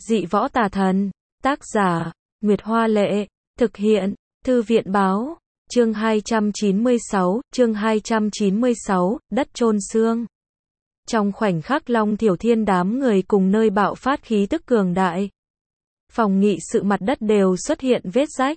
Dị võ tà thần. Tác giả, Nguyệt Hoa Lệ. Thực hiện, Thư viện Báo. Chương 296, đất chôn xương. Trong khoảnh khắc Long Thiểu Thiên đám người cùng nơi bạo phát khí tức cường đại. Phòng nghị sự mặt đất đều xuất hiện vết rách.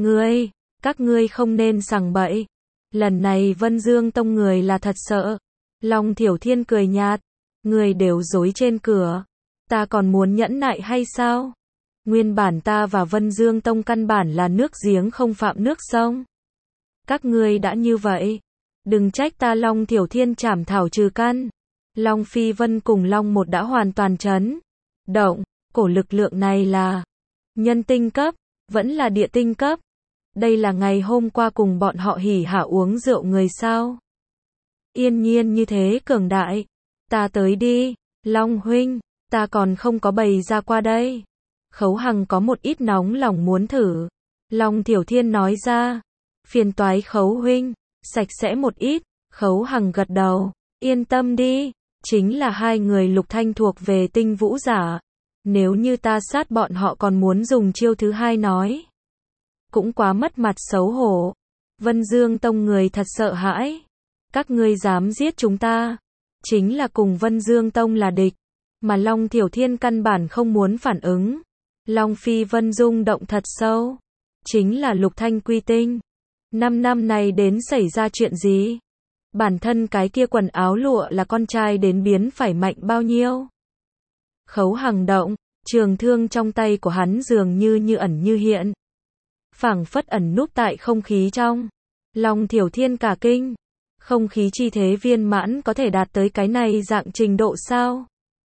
Các ngươi không nên sằng bậy. Lần này Vân Dương Tông người là thật sợ. Long Thiểu Thiên cười nhạt. Người đều dối trên cửa. Ta còn muốn nhẫn nại hay sao? Nguyên bản ta và Vân Dương Tông căn bản là nước giếng không phạm nước sông. Các ngươi đã như vậy. Đừng trách ta Long Thiểu Thiên trảm thảo trừ căn. Long Phi Vân cùng Long Một đã hoàn toàn chấn động. Cổ lực lượng này là nhân tinh cấp, vẫn là địa tinh cấp. Đây là ngày hôm qua cùng bọn họ hỉ hả uống rượu người sao? Yên nhiên như thế cường đại. Ta tới đi, Long huynh, ta còn không có bày ra qua đây. Khấu Hằng có một ít nóng lòng muốn thử. Long Thiểu Thiên nói ra. Phiền toái Khấu huynh, sạch sẽ một ít. Khấu Hằng gật đầu. Yên tâm đi, chính là hai người Lục Thanh thuộc về tinh vũ giả. Nếu như ta sát bọn họ còn muốn dùng chiêu thứ hai nói. Cũng quá mất mặt xấu hổ. Vân Dương Tông người thật sợ hãi. Các ngươi dám giết chúng ta. Chính là cùng Vân Dương Tông là địch. Mà Long Thiểu Thiên căn bản không muốn phản ứng. Long Phi Vân rung động thật sâu. Chính là Lục Thanh quy tinh. 5 năm này đến xảy ra chuyện gì? Bản thân cái kia quần áo lụa là con trai đến biến phải mạnh bao nhiêu? Khấu Hằng động, trường thương trong tay của hắn dường như ẩn như hiện. Phảng phất ẩn núp tại không khí trong. Long Thiểu Thiên cả kinh. Không khí chi thế viên mãn có thể đạt tới cái này dạng trình độ sao?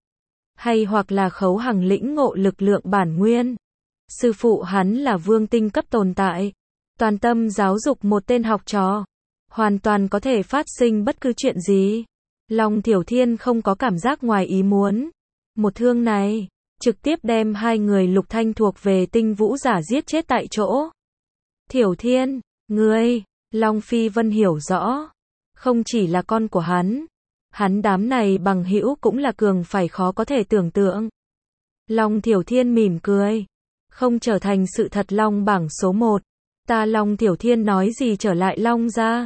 Hay hoặc là Khấu Hằng lĩnh ngộ lực lượng bản nguyên. Sư phụ hắn là vương tinh cấp tồn tại. Toàn tâm giáo dục một tên học trò. Hoàn toàn có thể phát sinh bất cứ chuyện gì. Long Thiểu Thiên không có cảm giác ngoài ý muốn. Một thương này, trực tiếp đem hai người Lục Thanh thuộc về tinh vũ giả giết chết tại chỗ. Thiểu Thiên, ngươi, Long Phi Vân hiểu rõ. Không chỉ là con của hắn đám này bằng hữu cũng là cường phải khó có thể tưởng tượng. Long Thiểu Thiên mỉm cười. Không trở thành sự thật Long bảng số 1. Ta Long Thiểu Thiên nói gì trở lại Long gia.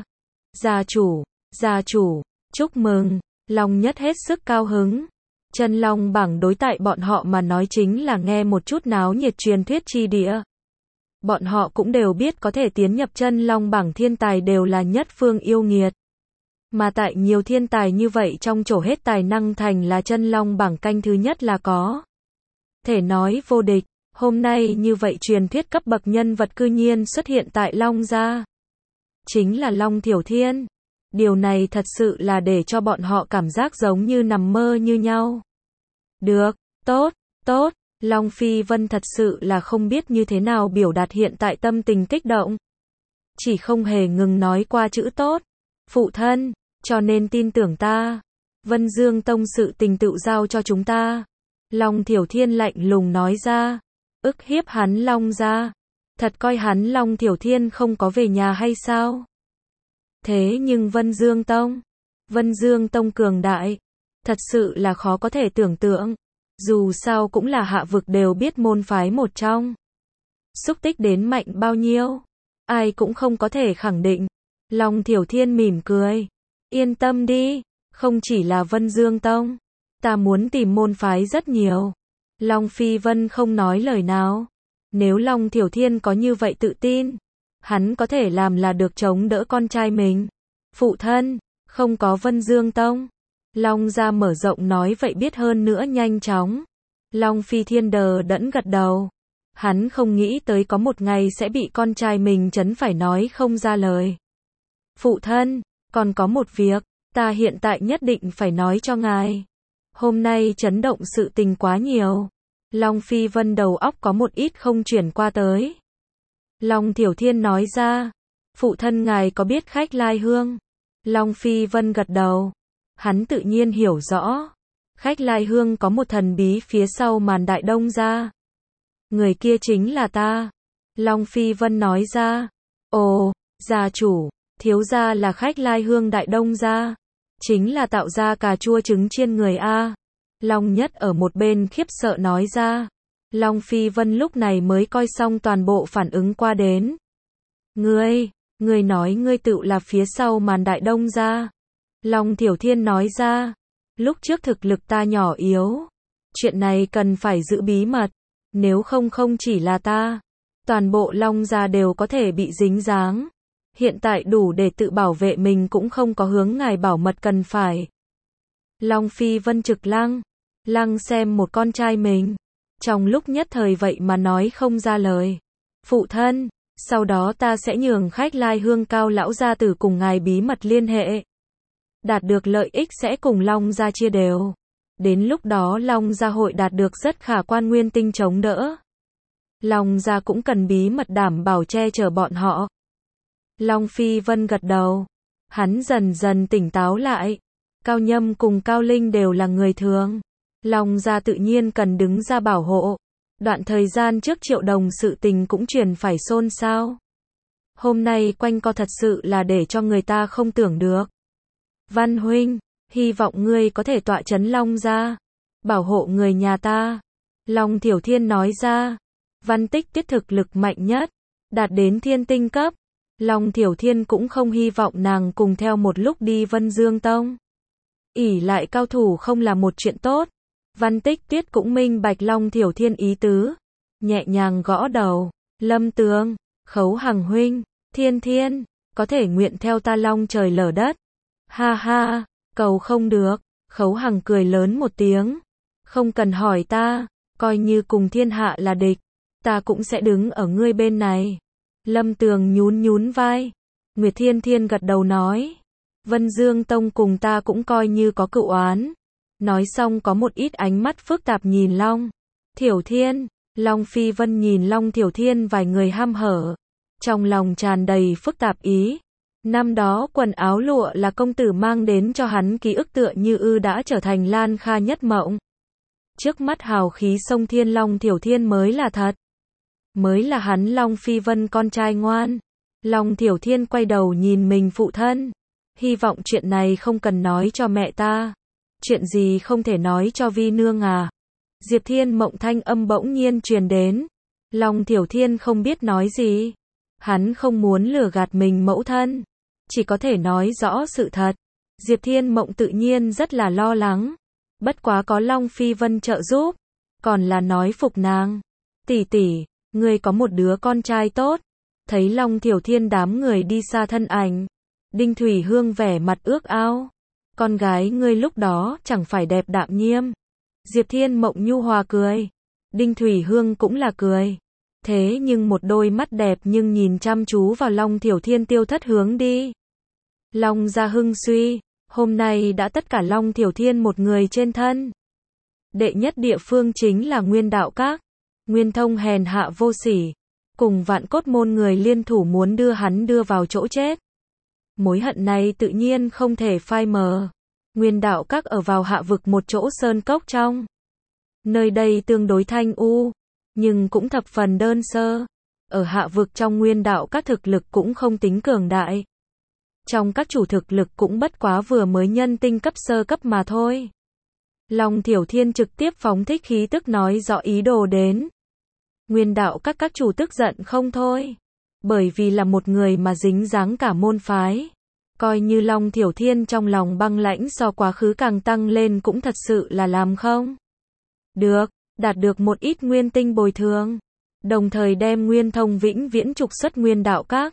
Gia chủ, chúc mừng. Long Nhất hết sức cao hứng. Chân Long bảng đối tại bọn họ mà nói chính là nghe một chút náo nhiệt truyền thuyết chi địa. Bọn họ cũng đều biết có thể tiến nhập Chân Long bảng thiên tài đều là nhất phương yêu nghiệt. Mà tại nhiều thiên tài như vậy trong chỗ hết tài năng thành là Chân Long bảng canh thứ nhất là có thể nói vô địch. Hôm nay như vậy truyền thuyết cấp bậc nhân vật cư nhiên xuất hiện tại Long gia. Chính là Long Thiểu Thiên. Điều này thật sự là để cho bọn họ cảm giác giống như nằm mơ như nhau. Được, tốt. Long Phi Vân thật sự là không biết như thế nào biểu đạt hiện tại tâm tình kích động. Chỉ không hề ngừng nói qua chữ tốt. Phụ thân, cho nên tin tưởng ta. Vân Dương Tông sự tình tự giao cho chúng ta. Long Thiểu Thiên lạnh lùng nói ra. Ức hiếp hắn Long gia. Thật coi hắn Long Thiểu Thiên không có về nhà hay sao? Thế nhưng Vân Dương Tông cường đại. Thật sự là khó có thể tưởng tượng. Dù sao cũng là hạ vực đều biết môn phái một trong. Xúc tích đến mạnh bao nhiêu? Ai cũng không có thể khẳng định. Long Thiểu Thiên mỉm cười. Yên tâm đi, không chỉ là Vân Dương Tông. Ta muốn tìm môn phái rất nhiều. Long Phi Vân không nói lời nào. Nếu Long Thiểu Thiên có như vậy tự tin, hắn có thể làm là được chống đỡ con trai mình. Phụ thân, không có Vân Dương Tông. Long gia mở rộng nói vậy biết hơn nữa nhanh chóng. Long Phi Thiên đờ đẫn gật đầu. Hắn không nghĩ tới có một ngày sẽ bị con trai mình trấn phải nói không ra lời. Phụ thân, còn có một việc, ta hiện tại nhất định phải nói cho ngài. Hôm nay chấn động sự tình quá nhiều. Long Phi Vân đầu óc có một ít không chuyển qua tới. Long Thiểu Thiên nói ra. Phụ thân ngài có biết Khách Lai Hương? Long Phi Vân gật đầu. Hắn tự nhiên hiểu rõ. Khách Lai Hương có một thần bí phía sau màn Đại Đông gia. Người kia chính là ta. Long Phi Vân nói ra. Ồ, gia chủ, thiếu gia là Khách Lai Hương Đại Đông gia. Chính là tạo ra cà chua trứng chiên người A. Long Nhất ở một bên khiếp sợ nói ra. Long Phi Vân lúc này mới coi xong toàn bộ phản ứng qua đến. Ngươi nói ngươi tự là phía sau màn Đại Đông gia. Long Thiểu Thiên nói ra, lúc trước thực lực ta nhỏ yếu. Chuyện này cần phải giữ bí mật, nếu không không chỉ là ta. Toàn bộ Long gia đều có thể bị dính dáng. Hiện tại đủ để tự bảo vệ mình cũng không có hướng ngài bảo mật cần phải. Long Phi Vân trực lăng xem một con trai mình. Trong lúc nhất thời vậy mà nói không ra lời. Phụ thân, sau đó ta sẽ nhường khách lai hương cao lão gia tử cùng ngài bí mật liên hệ. Đạt được lợi ích sẽ cùng Long gia chia đều. Đến lúc đó Long gia hội đạt được rất khả quan nguyên tinh chống đỡ. Long gia cũng cần bí mật đảm bảo che chở bọn họ. Long Phi Vân gật đầu. Hắn dần dần tỉnh táo lại. Cao Nhâm cùng Cao Linh đều là người thường. Long gia tự nhiên cần đứng ra bảo hộ. Đoạn thời gian trước Triệu Đồng sự tình cũng truyền phải xôn xao. Hôm nay quanh co thật sự là để cho người ta không tưởng được. Văn huynh, hy vọng ngươi có thể tọa chấn Long gia, bảo hộ người nhà ta. Long Thiểu Thiên nói ra. Văn Tích Tiết thực lực mạnh nhất, đạt đến thiên tinh cấp. Long Thiểu Thiên cũng không hy vọng nàng cùng theo một lúc đi Vân Dương Tông. Ỷ lại cao thủ không là một chuyện tốt. Văn Tích Tiết cũng minh bạch Long Thiểu Thiên ý tứ. Nhẹ nhàng gõ đầu. Lâm Tường, Khấu Hằng huynh, Thiên, có thể nguyện theo ta long trời lở đất. Ha ha, cầu không được. Khấu Hằng cười lớn một tiếng. Không cần hỏi ta, coi như cùng thiên hạ là địch. Ta cũng sẽ đứng ở ngươi bên này. Lâm Tường nhún vai. Nguyệt Thiên gật đầu nói. Vân Dương Tông cùng ta cũng coi như có cựu oán. Nói xong có một ít ánh mắt phức tạp nhìn Long Thiểu Thiên. Long Phi Vân nhìn Long Thiểu Thiên vài người ham hở. Trong lòng tràn đầy phức tạp ý. Năm đó quần áo lụa là công tử mang đến cho hắn ký ức tựa như đã trở thành Lan Kha nhất mộng. Trước mắt hào khí sông thiên Long Thiểu Thiên mới là thật. Mới là hắn Long Phi Vân con trai ngoan. Long Thiểu Thiên quay đầu nhìn mình phụ thân. Hy vọng chuyện này không cần nói cho mẹ ta. Chuyện gì không thể nói cho Vi nương à? Diệp Thiên Mộng thanh âm bỗng nhiên truyền đến. Long Thiểu Thiên không biết nói gì. Hắn không muốn lừa gạt mình mẫu thân. Chỉ có thể nói rõ sự thật. Diệp Thiên Mộng tự nhiên rất là lo lắng. Bất quá có Long Phi Vân trợ giúp. Còn là nói phục nàng. Tỷ, ngươi có một đứa con trai tốt. Thấy Long Thiểu Thiên đám người đi xa thân ảnh. Đinh Thủy Hương vẻ mặt ước ao. Con gái ngươi lúc đó chẳng phải đẹp đạm nhiêm. Diệp Thiên Mộng nhu hòa cười. Đinh Thủy Hương cũng là cười. Thế nhưng một đôi mắt đẹp nhưng nhìn chăm chú vào Long Thiểu Thiên tiêu thất hướng đi. Long gia hưng suy. Hôm nay đã tất cả Long Thiểu Thiên một người trên thân. Đệ nhất địa phương chính là Nguyên Đạo Các. Nguyên Thông hèn hạ vô sỉ. Cùng Vạn Cốt môn người liên thủ muốn đưa hắn đưa vào chỗ chết. Mối hận này tự nhiên không thể phai mờ. Nguyên Đạo Các ở vào hạ vực một chỗ sơn cốc trong. Nơi đây tương đối thanh u, nhưng cũng thập phần đơn sơ. Ở hạ vực trong Nguyên Đạo Các thực lực cũng không tính cường đại. Trong các chủ thực lực cũng bất quá vừa mới nhân tinh cấp sơ cấp mà thôi. Long Thiểu Thiên trực tiếp phóng thích khí tức nói rõ ý đồ đến. Nguyên Đạo các chủ tức giận không thôi. Bởi vì là một người mà dính dáng cả môn phái. Coi như Long Thiểu Thiên trong lòng băng lãnh so quá khứ càng tăng lên cũng thật sự là làm không được, đạt được một ít nguyên tinh bồi thường. Đồng thời đem Nguyên Thông vĩnh viễn trục xuất Nguyên Đạo Các.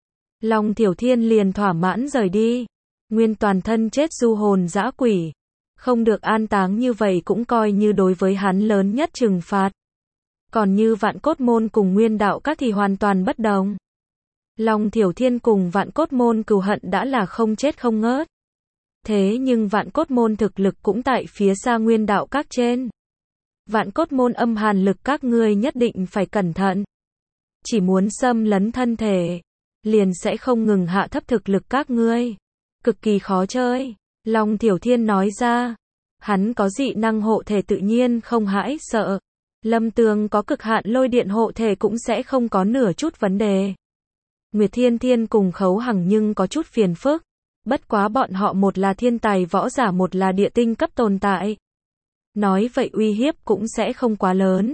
Long Thiểu Thiên liền thỏa mãn rời đi. Nguyên toàn thân chết du hồn dã quỷ. Không được an táng như vậy cũng coi như đối với hắn lớn nhất trừng phạt. Còn như Vạn Cốt môn cùng Nguyên Đạo Các thì hoàn toàn bất đồng. Long Thiểu Thiên cùng Vạn Cốt môn cừu hận đã là không chết không ngớt. Thế nhưng Vạn Cốt môn thực lực cũng tại phía xa Nguyên Đạo Các trên. Vạn Cốt môn âm hàn lực các ngươi nhất định phải cẩn thận. Chỉ muốn xâm lấn thân thể, liền sẽ không ngừng hạ thấp thực lực các ngươi. Cực kỳ khó chơi. Long Thiểu Thiên nói ra. Hắn có dị năng hộ thể tự nhiên không hãi sợ. Lâm Tường có cực hạn lôi điện hộ thể cũng sẽ không có nửa chút vấn đề. Nguyệt Thiên cùng Khấu Hằng nhưng có chút phiền phức. Bất quá bọn họ một là thiên tài võ giả một là địa tinh cấp tồn tại. Nói vậy uy hiếp cũng sẽ không quá lớn.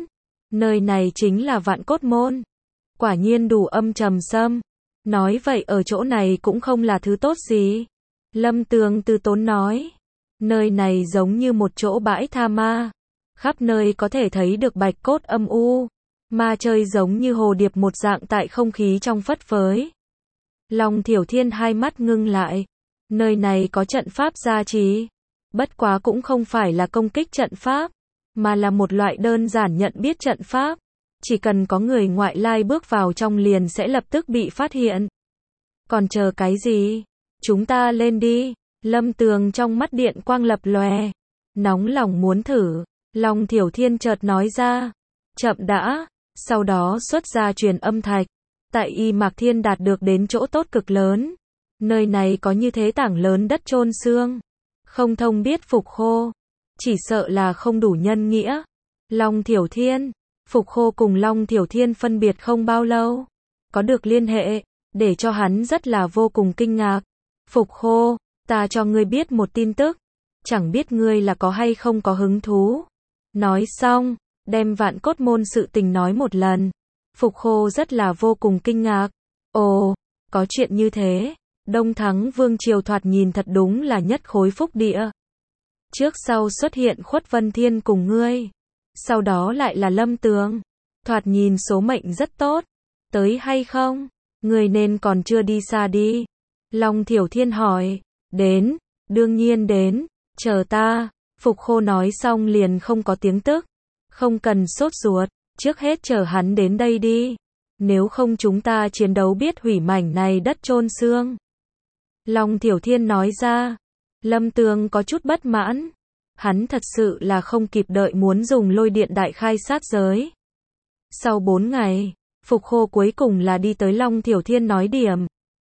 Nơi này chính là Vạn Cốt Môn. Quả nhiên đủ âm trầm sâm. Nói vậy ở chỗ này cũng không là thứ tốt gì. Lâm Tường từ tốn nói. Nơi này giống như một chỗ bãi tha ma. Khắp nơi có thể thấy được bạch cốt âm u. Ma chơi giống như hồ điệp một dạng tại không khí trong phất phới. Long Thiểu Thiên hai mắt ngưng lại. Nơi này có trận pháp gia trì. Bất quá cũng không phải là công kích trận pháp, mà là một loại đơn giản nhận biết trận pháp. Chỉ cần có người ngoại lai bước vào trong liền sẽ lập tức bị phát hiện. Còn chờ cái gì? Chúng ta lên đi. Lâm Tường trong mắt điện quang lập lòe. Nóng lòng muốn thử. Long Thiểu Thiên chợt nói ra. Chậm đã. Sau đó xuất ra truyền âm thạch. Tại Y Mạc Thiên đạt được đến chỗ tốt cực lớn. Nơi này có như thế tảng lớn đất chôn xương. Không thông biết Phục Khô. Chỉ sợ là không đủ nhân nghĩa. Long Thiểu Thiên. Phục Khô cùng Long Thiểu Thiên phân biệt không bao lâu. Có được liên hệ. Để cho hắn rất là vô cùng kinh ngạc. Phục Khô. Ta cho ngươi biết một tin tức. Chẳng biết ngươi là có hay không có hứng thú. Nói xong. Đem Vạn Cốt Môn sự tình nói một lần. Phục Khô rất là vô cùng kinh ngạc. Ồ. Có chuyện như thế. Đông Thắng Vương Triều thoạt nhìn thật đúng là nhất khối phúc địa. Trước sau xuất hiện Khuất Vân Thiên cùng ngươi. Sau đó lại là Lâm Tường. Thoạt nhìn số mệnh rất tốt. Tới hay không? Ngươi nên còn chưa đi xa đi. Long Thiểu Thiên hỏi. Đến. Đương nhiên đến. Chờ ta. Phục Khô nói xong liền không có tiếng tức. Không cần sốt ruột. Trước hết chờ hắn đến đây đi. Nếu không chúng ta chiến đấu biết hủy mảnh này đất chôn xương. Long Thiểu Thiên nói ra. Lâm Tường có chút bất mãn. Hắn thật sự là không kịp đợi muốn dùng lôi điện đại khai sát giới. Sau 4 ngày, Phục Khô cuối cùng là đi tới Long Thiểu Thiên nói điểm.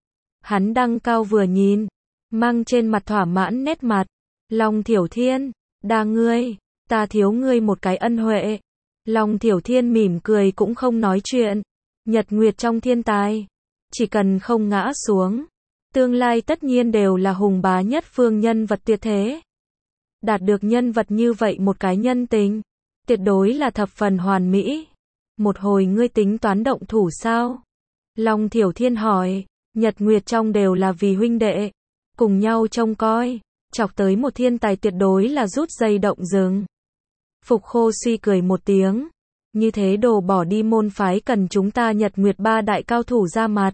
Hắn đăng cao vừa nhìn, mang trên mặt thỏa mãn nét mặt. Long Thiểu Thiên, đa ngươi, ta thiếu ngươi một cái ân huệ. Long Thiểu Thiên mỉm cười cũng không nói chuyện. Nhật nguyệt trong thiên tài, chỉ cần không ngã xuống, tương lai tất nhiên đều là hùng bá nhất phương nhân vật tuyệt thế. Đạt được nhân vật như vậy một cái nhân tình, tuyệt đối là thập phần hoàn mỹ. Một hồi ngươi tính toán động thủ sao? Long Thiểu Thiên hỏi. Nhật nguyệt trong đều là vì huynh đệ, cùng nhau trông coi, chọc tới một thiên tài tuyệt đối là rút dây động rừng. Phục Khô suy cười một tiếng. Như thế đồ bỏ đi môn phái cần chúng ta Nhật nguyệt 3 đại cao thủ ra mặt.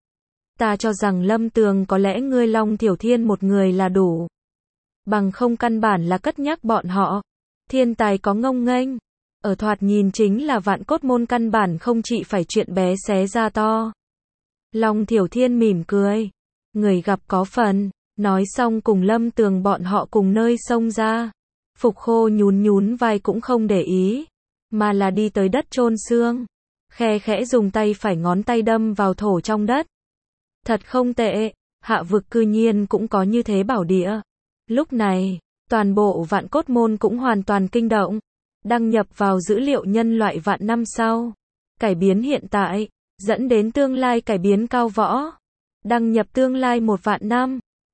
Ta cho rằng Lâm Tường có lẽ ngươi Long Thiểu Thiên một người là đủ. Bằng không căn bản là cất nhắc bọn họ. Thiên tài có ngông nghênh. Ở thoạt nhìn chính là Vạn Cốt Môn căn bản không chỉ phải chuyện bé xé ra to. Long Thiểu Thiên mỉm cười. Người gặp có phần. Nói xong cùng Lâm Tường bọn họ cùng nơi xông ra. Phục Khô nhún vai cũng không để ý. Mà là đi tới đất chôn xương. Khe khẽ dùng tay phải ngón tay đâm vào thổ trong đất. Thật không tệ. Hạ vực cư nhiên cũng có như thế bảo địa. Lúc này, toàn bộ Vạn Cốt Môn cũng hoàn toàn kinh động. Đăng nhập vào dữ liệu nhân loại vạn năm sau. Cải biến hiện tại, dẫn đến tương lai cải biến cao võ. Đăng nhập tương lai 1 vạn năm.